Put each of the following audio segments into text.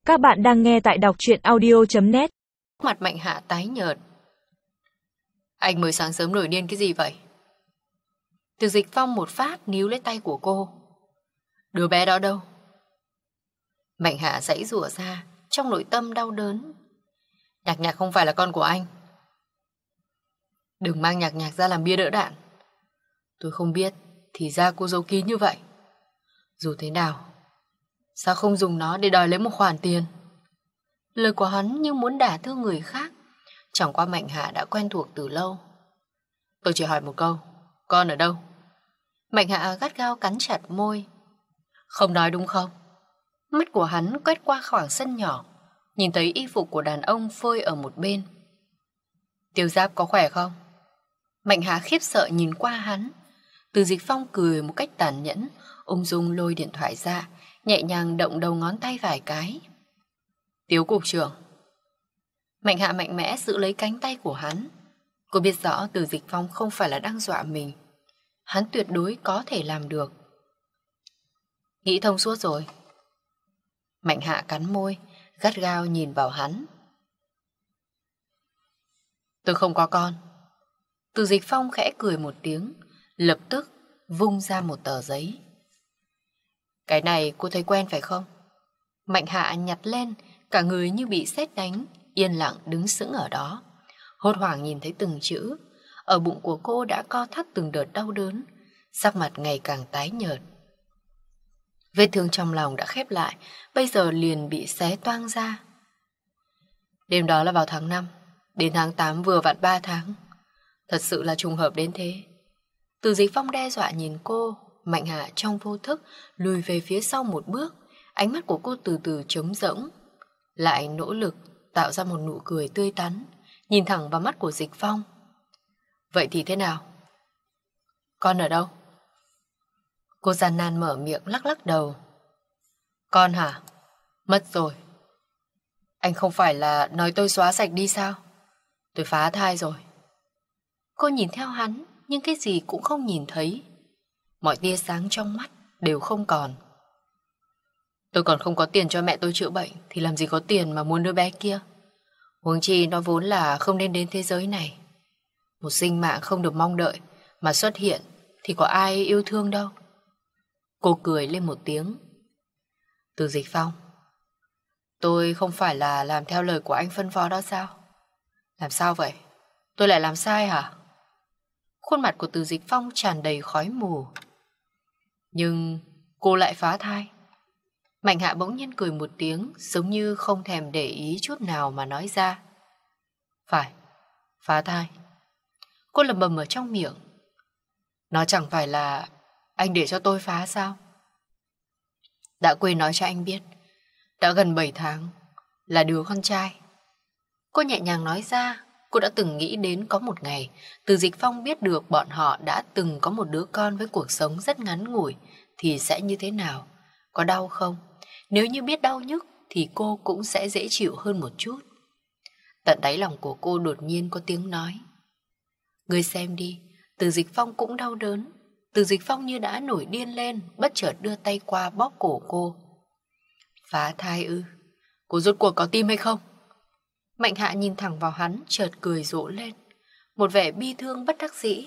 Các bạn đang nghe tại đọc truyện audio.net. Mặt Mạnh Hạ tái nhợt. Anh mới sáng sớm nổi điên cái gì vậy? Từ Dịch Phong một phát níu lấy tay của cô. Đứa bé đó đâu? Mạnh Hạ giãy giụa ra, trong nội tâm đau đớn. Nhạc Nhạc không phải là con của anh. Đừng mang Nhạc Nhạc ra làm bia đỡ đạn. Tôi không biết, thì ra cô giấu kín như vậy. Dù thế nào, sao không dùng nó để đòi lấy một khoản tiền? Lời của hắn như muốn đả thương người khác. Chẳng qua Mạnh Hạ đã quen thuộc từ lâu. Tôi chỉ hỏi một câu, con ở đâu? Mạnh Hạ gắt gao cắn chặt môi. Không nói đúng không? Mắt của hắn quét qua khoảng sân nhỏ, nhìn thấy y phục của đàn ông phơi ở một bên. Tiêu Giáp có khỏe không? Mạnh Hạ khiếp sợ nhìn qua hắn. Từ Dịch Phong cười một cách tàn nhẫn, ung dung lôi điện thoại ra, nhẹ nhàng động đầu ngón tay vài cái. Tiếu cục trưởng. Mạnh Hạ mạnh mẽ giữ lấy cánh tay của hắn. Cô biết rõ Từ Dịch Phong không phải là đang dọa mình. Hắn tuyệt đối có thể làm được. Nghĩ thông suốt rồi. Mạnh Hạ cắn môi, gắt gao nhìn vào hắn. Tôi không có con. Từ Dịch Phong khẽ cười một tiếng, lập tức vung ra một tờ giấy. Cái này cô thấy quen phải không? Mạnh Hạ nhặt lên, cả người như bị sét đánh, yên lặng đứng sững ở đó. Hốt hoảng nhìn thấy từng chữ. Ở bụng của cô đã co thắt từng đợt đau đớn, sắc mặt ngày càng tái nhợt. Vết thương trong lòng đã khép lại, bây giờ liền bị xé toang ra. Đêm đó là vào tháng 5, đến tháng 8 vừa vặn 3 tháng. Thật sự là trùng hợp đến thế. Từ Dịch Phong đe dọa nhìn cô. Mạnh Hạ trong vô thức lùi về phía sau một bước. Ánh mắt của cô từ từ trống rỗng, lại nỗ lực tạo ra một nụ cười tươi tắn, nhìn thẳng vào mắt của Dịch Phong. Vậy thì thế nào? Con ở đâu? Cô gian nan mở miệng lắc lắc đầu. Con hả? Mất rồi. Anh không phải là nói tôi xóa sạch đi sao? Tôi phá thai rồi. Cô nhìn theo hắn, nhưng cái gì cũng không nhìn thấy. Mọi tia sáng trong mắt đều không còn. Tôi còn không có tiền cho mẹ tôi chữa bệnh, thì làm gì có tiền mà muốn đứa bé kia. Huống chi nó vốn là không nên đến thế giới này. Một sinh mạng không được mong đợi mà xuất hiện thì có ai yêu thương đâu. Cô cười lên một tiếng. Từ Dịch Phong, tôi không phải là làm theo lời của anh phân phó đó sao? Làm sao vậy? Tôi lại làm sai hả? Khuôn mặt của Từ Dịch Phong tràn đầy khói mù. Nhưng cô lại phá thai. Mạnh Hạ bỗng nhiên cười một tiếng, giống như không thèm để ý chút nào mà nói ra. Phải, phá thai. Cô lẩm bẩm ở trong miệng. Nó chẳng phải là anh để cho tôi phá sao? Đã quên nói cho anh biết, đã gần 7 tháng là đứa con trai. Cô nhẹ nhàng nói ra. Cô đã từng nghĩ đến có một ngày Từ Dịch Phong biết được bọn họ đã từng có một đứa con với cuộc sống rất ngắn ngủi thì sẽ như thế nào? Có đau không? Nếu như biết đau nhức thì cô cũng sẽ dễ chịu hơn một chút. Tận đáy lòng của cô đột nhiên có tiếng nói. Ngươi xem đi, Từ Dịch Phong cũng đau đớn. Từ Dịch Phong như đã nổi điên lên, bất chợt đưa tay qua bóp cổ cô. Phá thai ư? Cô rốt cuộc có tim hay không? Mạnh Hạ nhìn thẳng vào hắn, chợt cười rộ lên, một vẻ bi thương bất đắc dĩ.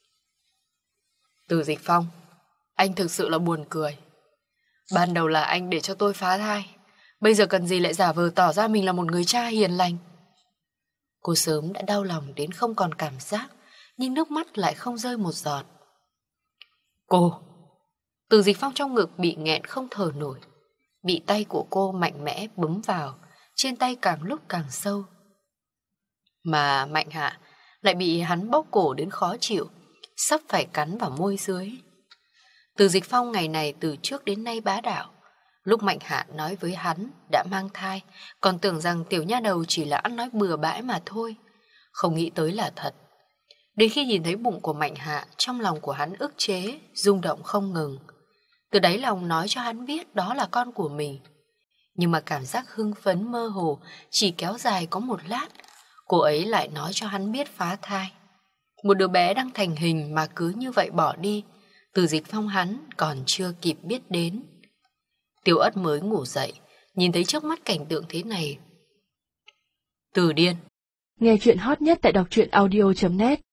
Từ Dịch Phong, anh thực sự là buồn cười. Ban đầu là anh để cho tôi phá thai, bây giờ cần gì lại giả vờ tỏ ra mình là một người cha hiền lành. Cô sớm đã đau lòng đến không còn cảm giác, nhưng nước mắt lại không rơi một giọt. Cô! Từ Dịch Phong trong ngực bị nghẹn không thở nổi, bị tay của cô mạnh mẽ bấm vào, trên tay càng lúc càng sâu. Mà Mạnh Hạ lại bị hắn bóp cổ đến khó chịu, sắp phải cắn vào môi dưới. Từ Dịch Phong ngày này từ trước đến nay bá đạo. Lúc Mạnh Hạ nói với hắn đã mang thai, còn tưởng rằng tiểu nha đầu chỉ là ăn nói bừa bãi mà thôi, không nghĩ tới là thật. Đến khi nhìn thấy bụng của Mạnh Hạ, trong lòng của hắn ức chế, rung động không ngừng. Từ đáy lòng nói cho hắn biết đó là con của mình. Nhưng mà cảm giác hưng phấn mơ hồ chỉ kéo dài có một lát. Cô ấy lại nói cho hắn biết phá thai. Một đứa bé đang thành hình mà cứ như vậy bỏ đi, Từ Dịch Phong hắn còn chưa kịp biết đến. Tiểu Ất mới ngủ dậy, nhìn thấy trước mắt cảnh tượng thế này. Từ điên. Nghe chuyện hot nhất tại đọc truyện audio.net